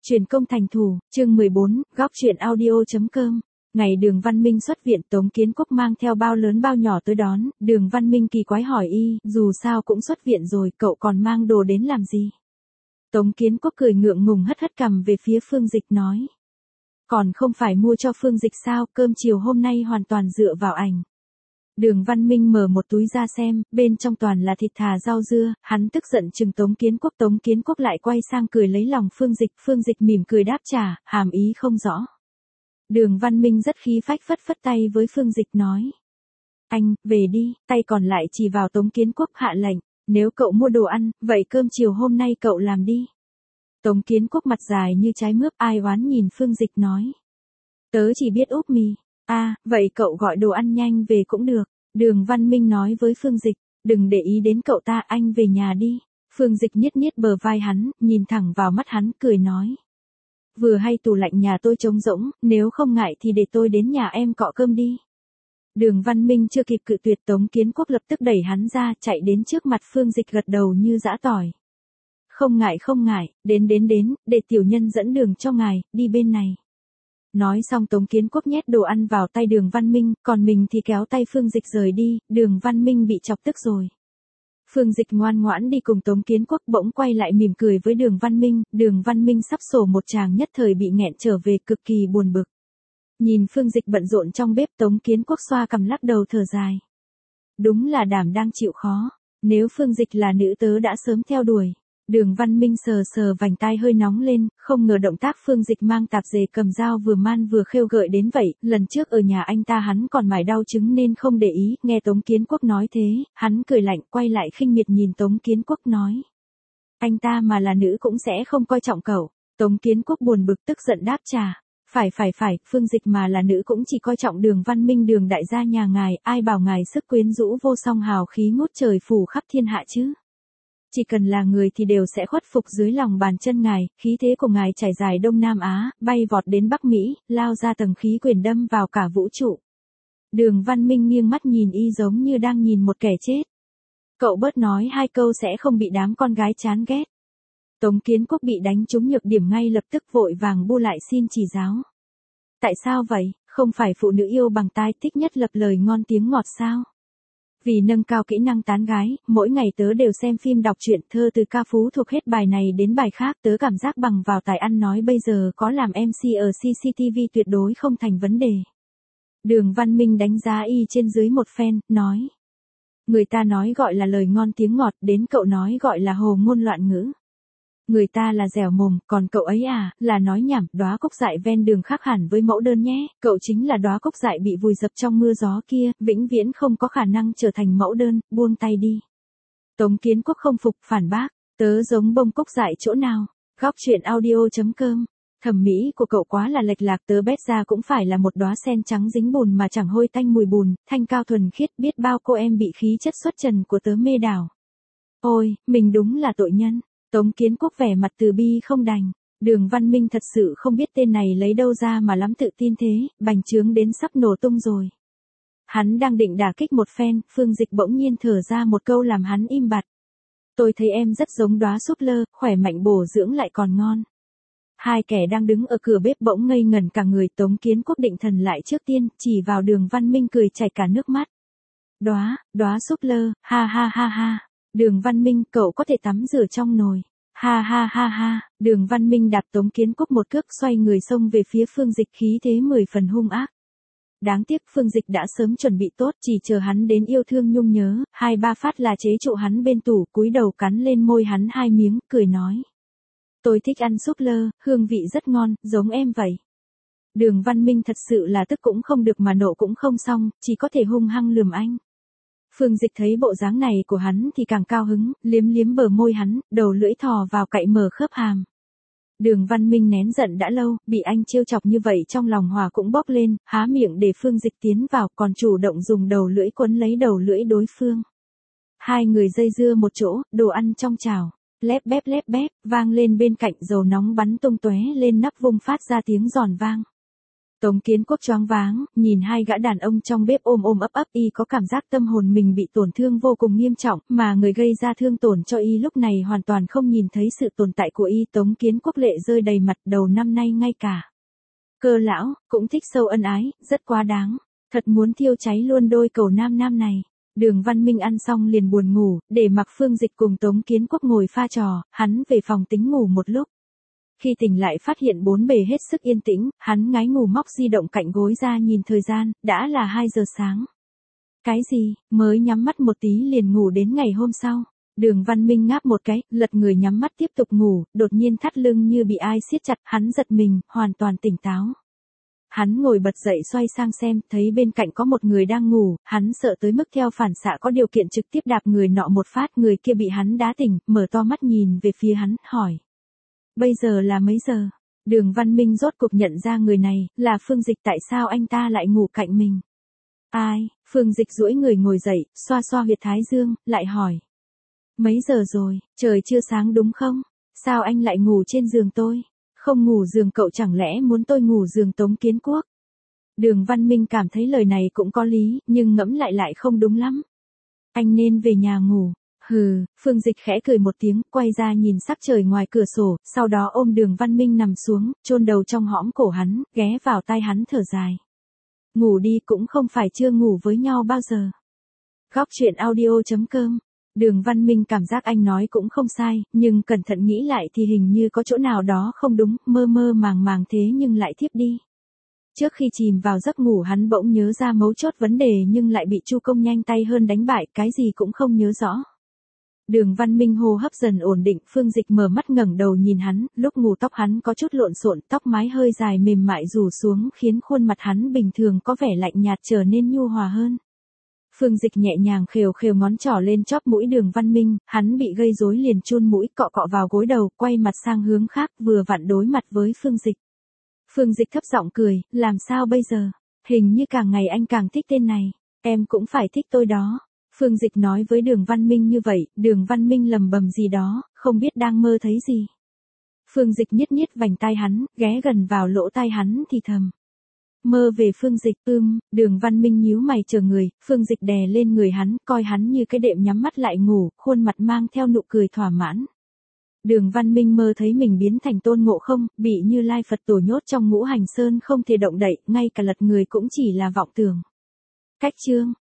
Truyền công thành thủ, chương 14, góc truyện audio.com. Ngày Đường Văn Minh xuất viện, Tống Kiến Quốc mang theo bao lớn bao nhỏ tới đón, Đường Văn Minh kỳ quái hỏi y, dù sao cũng xuất viện rồi, cậu còn mang đồ đến làm gì? Tống Kiến Quốc cười ngượng ngùng hất hất cằm về phía Phương Dịch nói. Còn không phải mua cho Phương Dịch sao, cơm chiều hôm nay hoàn toàn dựa vào ảnh. Đường Văn Minh mở một túi ra xem, bên trong toàn là thịt thà rau dưa, hắn tức giận chừng Tống Kiến Quốc lại quay sang cười lấy lòng Phương Dịch mỉm cười đáp trả, hàm ý không rõ. Đường Văn Minh rất khí phách phất phất tay với Phương Dịch nói. Anh, về đi, tay còn lại chỉ vào Tống Kiến Quốc hạ lệnh, nếu cậu mua đồ ăn, vậy cơm chiều hôm nay cậu làm đi. Tống Kiến Quốc mặt dài như trái mướp ai oán nhìn Phương Dịch nói. Tớ chỉ biết úp mì. Vậy cậu gọi đồ ăn nhanh về cũng được. Đường Văn Minh nói với Phương Dịch, đừng để ý đến cậu ta, anh về nhà đi. Phương Dịch niết bờ vai hắn, nhìn thẳng vào mắt hắn, cười nói. Vừa hay tủ lạnh nhà tôi trống rỗng, nếu không ngại thì để tôi đến nhà em cọ cơm đi. Đường Văn Minh chưa kịp cự tuyệt, Tống Kiến Quốc lập tức đẩy hắn ra, chạy đến trước mặt Phương Dịch gật đầu như giã tỏi. Không ngại, đến, để tiểu nhân dẫn đường cho ngài, đi bên này. Nói xong Tống Kiến Quốc nhét đồ ăn vào tay Đường Văn Minh, còn mình thì kéo tay Phương Dịch rời đi, Đường Văn Minh bị chọc tức rồi. Phương Dịch ngoan ngoãn đi cùng Tống Kiến Quốc, bỗng quay lại mỉm cười với Đường Văn Minh sắp sổ một tràng nhất thời bị nghẹn trở về, cực kỳ buồn bực. Nhìn Phương Dịch bận rộn trong bếp, Tống Kiến Quốc xoa cằm lắc đầu thở dài. Đúng là đảm đang chịu khó, nếu Phương Dịch là nữ tớ đã sớm theo đuổi. Đường Văn Minh sờ vành tai hơi nóng lên, không ngờ động tác Phương Dịch mang tạp dề cầm dao vừa man vừa khêu gợi đến vậy, lần trước ở nhà anh ta hắn còn mải đau chứng nên không để ý, nghe Tống Kiến Quốc nói thế, hắn cười lạnh quay lại khinh miệt nhìn Tống Kiến Quốc nói. Anh ta mà là nữ cũng sẽ không coi trọng cậu. Tống Kiến Quốc buồn bực tức giận đáp trả. Phải, Phương Dịch mà là nữ cũng chỉ coi trọng Đường Văn Minh Đường đại gia nhà ngài, ai bảo ngài sức quyến rũ vô song hào khí ngút trời phủ khắp thiên hạ chứ. Chỉ cần là người thì đều sẽ khuất phục dưới lòng bàn chân ngài, khí thế của ngài trải dài Đông Nam Á, bay vọt đến Bắc Mỹ, lao ra tầng khí quyển đâm vào cả vũ trụ. Đường Văn Minh nghiêng mắt nhìn y giống như đang nhìn một kẻ chết. Cậu bớt nói hai câu sẽ không bị đám con gái chán ghét. Tống Kiến Quốc bị đánh trúng nhược điểm ngay lập tức vội vàng bu lại xin chỉ giáo. Tại sao vậy, không phải phụ nữ yêu bằng tai thích nhất lập lời ngon tiếng ngọt sao? Vì nâng cao kỹ năng tán gái, mỗi ngày tớ đều xem phim đọc truyện thơ từ ca phú thuộc hết bài này đến bài khác, tớ cảm giác bằng vào tài ăn nói bây giờ có làm MC ở CCTV tuyệt đối không thành vấn đề. Đường Văn Minh đánh giá y trên dưới một phen, nói. Người ta nói gọi là lời ngon tiếng ngọt, đến cậu nói gọi là hồ ngôn loạn ngữ. Người ta là dẻo mồm, còn cậu ấy là nói nhảm. Đóa cúc dại ven đường khác hẳn với mẫu đơn nhé, cậu chính là đóa cúc dại bị vùi dập trong mưa gió kia, vĩnh viễn không có khả năng trở thành mẫu đơn, buông tay đi. Tống Kiến Quốc không phục phản bác, tớ giống bông cúc dại chỗ nào? Góc truyện audio.com. Thẩm mỹ của cậu quá là lệch lạc, tớ bét ra cũng phải là một đóa sen trắng dính bùn mà chẳng hôi tanh mùi bùn, thanh cao thuần khiết, biết bao cô em bị khí chất xuất trần của tớ mê đảo. Ôi, mình đúng là tội nhân. Tống Kiến Quốc vẻ mặt từ bi không đành. Đường Văn Minh thật sự không biết tên này lấy đâu ra mà lắm tự tin thế, bành trướng đến sắp nổ tung rồi. Hắn đang định đả kích một phen, Phương Dịch bỗng nhiên thở ra một câu làm hắn im bặt. Tôi thấy em rất giống đóa súp lơ, khỏe mạnh bổ dưỡng lại còn ngon. Hai kẻ đang đứng ở cửa bếp bỗng ngây ngẩn cả người. Tống Kiến Quốc định thần lại trước tiên, chỉ vào Đường Văn Minh cười chảy cả nước mắt. Đóa súp lơ, ha. Đường Văn Minh, cậu có thể tắm rửa trong nồi. Ha. Đường Văn Minh đạp Tống Kiến Quốc một cước xoay người xông về phía Phương Dịch, khí thế 10 phần hung ác. Đáng tiếc Phương Dịch đã sớm chuẩn bị tốt, chỉ chờ hắn đến yêu thương nhung nhớ, 2-3 phát là chế trụ hắn bên tủ, cúi đầu cắn lên môi hắn 2 miếng, cười nói. Tôi thích ăn súp lơ, hương vị rất ngon, giống em vậy. Đường Văn Minh thật sự là tức cũng không được mà nộ cũng không xong, chỉ có thể hung hăng lườm anh. Phương Dịch thấy bộ dáng này của hắn thì càng cao hứng, liếm bờ môi hắn, đầu lưỡi thò vào cạy mở khớp hàm. Đường Văn Minh nén giận đã lâu, bị anh trêu chọc như vậy trong lòng hòa cũng bốc lên, há miệng để Phương Dịch tiến vào, còn chủ động dùng đầu lưỡi quấn lấy đầu lưỡi đối phương. Hai người dây dưa một chỗ, đồ ăn trong chảo, lép bép, vang lên bên cạnh, dầu nóng bắn tung tóe lên nắp vung phát ra tiếng giòn vang. Tống Kiến Quốc choáng váng, nhìn hai gã đàn ông trong bếp ôm ôm ấp ấp, y có cảm giác tâm hồn mình bị tổn thương vô cùng nghiêm trọng, mà người gây ra thương tổn cho y lúc này hoàn toàn không nhìn thấy sự tồn tại của y. Tống Kiến Quốc lệ rơi đầy mặt, đầu năm nay ngay cả Cơ lão cũng thích sâu ân ái, rất quá đáng, thật muốn thiêu cháy luôn đôi cầu nam nam này. Đường Văn Minh ăn xong liền buồn ngủ, để mặc Phương Dịch cùng Tống Kiến Quốc ngồi pha trò, hắn về phòng tính ngủ một lúc. Khi tỉnh lại phát hiện bốn bề hết sức yên tĩnh, hắn ngái ngủ móc di động cạnh gối ra nhìn thời gian, đã là 2 giờ sáng. Cái gì, mới nhắm mắt một tí liền ngủ đến ngày hôm sau. Đường Văn Minh ngáp một cái, lật người nhắm mắt tiếp tục ngủ, đột nhiên thắt lưng như bị ai siết chặt, hắn giật mình, hoàn toàn tỉnh táo. Hắn ngồi bật dậy xoay sang xem, thấy bên cạnh có một người đang ngủ, hắn sợ tới mức theo phản xạ có điều kiện trực tiếp đạp người nọ một phát, người kia bị hắn đá tỉnh, mở to mắt nhìn về phía hắn, hỏi. Bây giờ là mấy giờ? Đường Văn Minh rốt cuộc nhận ra người này, là Phương Dịch, tại sao anh ta lại ngủ cạnh mình? Ai? Phương Dịch duỗi người ngồi dậy, xoa xoa huyệt thái dương, lại hỏi. Mấy giờ rồi, trời chưa sáng đúng không? Sao anh lại ngủ trên giường tôi? Không ngủ giường cậu chẳng lẽ muốn tôi ngủ giường Tống Kiến Quốc? Đường Văn Minh cảm thấy lời này cũng có lý, nhưng ngẫm lại không đúng lắm. Anh nên về nhà ngủ. Hừ, Phương Dịch khẽ cười một tiếng, quay ra nhìn sắc trời ngoài cửa sổ, sau đó ôm Đường Văn Minh nằm xuống, chôn đầu trong hõm cổ hắn, ghé vào tai hắn thở dài. Ngủ đi, cũng không phải chưa ngủ với nhau bao giờ. Góc truyện audio.com. Đường Văn Minh cảm giác anh nói cũng không sai, nhưng cẩn thận nghĩ lại thì hình như có chỗ nào đó không đúng, mơ mơ màng màng thế nhưng lại thiếp đi. Trước khi chìm vào giấc ngủ hắn bỗng nhớ ra mấu chốt vấn đề nhưng lại bị Chu Công nhanh tay hơn đánh bại, cái gì cũng không nhớ rõ. Đường Văn Minh hô hấp dần ổn định, Phương Dịch mở mắt ngẩng đầu nhìn hắn, lúc ngủ tóc hắn có chút lộn xộn, tóc mái hơi dài mềm mại rủ xuống khiến khuôn mặt hắn bình thường có vẻ lạnh nhạt trở nên nhu hòa hơn. Phương Dịch nhẹ nhàng khều khều ngón trỏ lên chóp mũi Đường Văn Minh, hắn bị gây rối liền chun mũi cọ cọ vào gối đầu, quay mặt sang hướng khác, vừa vặn đối mặt với Phương Dịch. Phương Dịch thấp giọng cười, làm sao bây giờ? Hình như càng ngày anh càng thích tên này, em cũng phải thích tôi đó. Phương Dịch nói với Đường Văn Minh như vậy, Đường Văn Minh lầm bầm gì đó, không biết đang mơ thấy gì. Phương Dịch niết vành tai hắn, ghé gần vào lỗ tai hắn thì thầm. Mơ về Phương Dịch, Đường Văn Minh nhíu mày chờ người, Phương Dịch đè lên người hắn, coi hắn như cái đệm nhắm mắt lại ngủ, khuôn mặt mang theo nụ cười thỏa mãn. Đường Văn Minh mơ thấy mình biến thành Tôn Ngộ Không, bị Như Lai Phật Tổ nhốt trong Ngũ Hành Sơn không thể động đậy, ngay cả lật người cũng chỉ là vọng tưởng. Cách chương